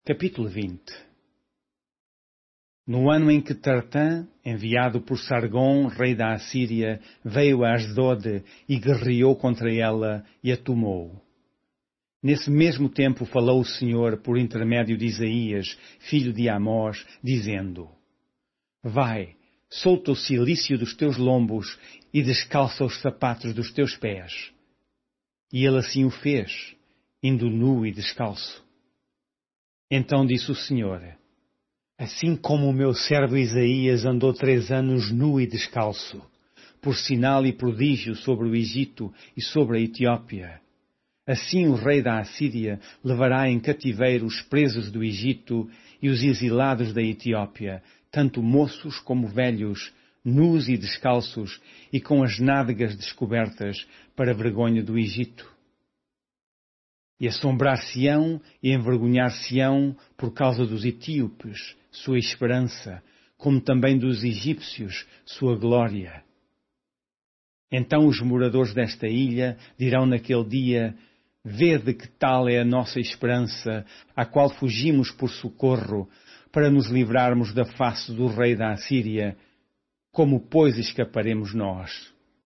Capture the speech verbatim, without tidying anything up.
Capítulo vinte. No ano em que Tartã, enviado por Sargom, rei da Assíria, veio a Asdod e guerreou contra ela e a tomou. Nesse mesmo tempo falou o Senhor por intermédio de Isaías, filho de Amós, dizendo: Vai, solta o cilício dos teus lombos e descalça os sapatos dos teus pés. E ele assim o fez, indo nu e descalço. Então disse o Senhor: Assim como o meu servo Isaías andou três anos nu e descalço, por sinal e prodígio sobre o Egito e sobre a Etiópia, assim o rei da Assíria levará em cativeiro os presos do Egito e os exilados da Etiópia, tanto moços como velhos, nus e descalços e com as nádegas descobertas, para a vergonha do Egito. E assombrar-se-ão e envergonhar-se-ão por causa dos etíopes, sua esperança, como também dos egípcios, sua glória. Então os moradores desta ilha dirão naquele dia: Vede que tal é a nossa esperança, à qual fugimos por socorro, para nos livrarmos da face do rei da Assíria. Como, pois, escaparemos nós?